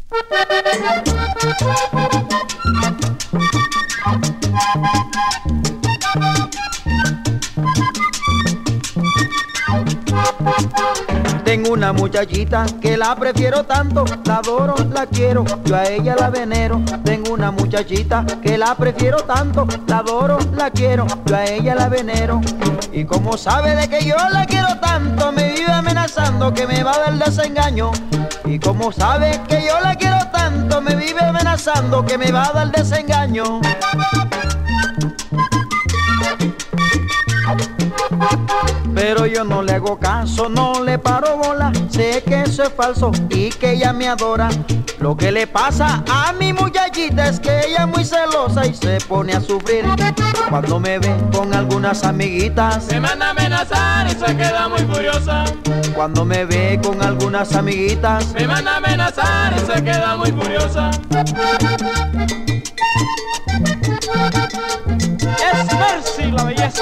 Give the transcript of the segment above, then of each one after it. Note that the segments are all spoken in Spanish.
Tengo una muchachita que la prefiero tanto, la adoro, la quiero, yo a ella la venero. Tengo una muchachita que la prefiero tanto, la adoro, la quiero, yo a ella la venero. Y como sabe de que yo la quiero tanto, me vive amenazando que me va a dar desengaño. Y como sabe que yo la quiero tanto, me vive amenazando que me va a dar desengaño. Pero yo no le hago caso, no le paro bola. Sé que eso es falso y que ella me adora. Lo que le pasa a mi muchachita es que ella es muy celosa y se pone a sufrir cuando me ve con algunas amiguitas. Se manda a amenazar y se queda muy furiosa. Cuando me ve con algunas amiguitas, me manda a amenazar y se queda muy furiosa. Es Mercy la belleza.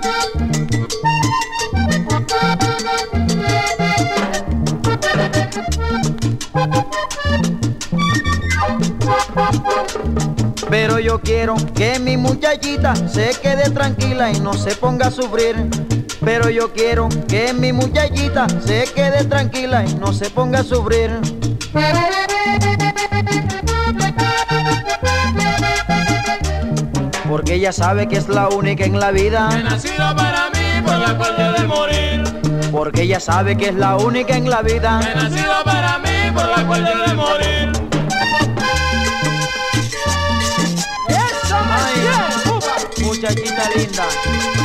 Pero yo quiero que mi muchachita se quede tranquila y no se ponga a sufrir. Pero yo quiero que mi muchachita se quede tranquila y no se ponga a sufrir. Porque ella sabe que es la única en la vida que nacido para mí, por la cual yo he de morir. Porque ella sabe que es la única en la vida que nacido para mí, por la cual yo he de morir. Ay, muchachita linda.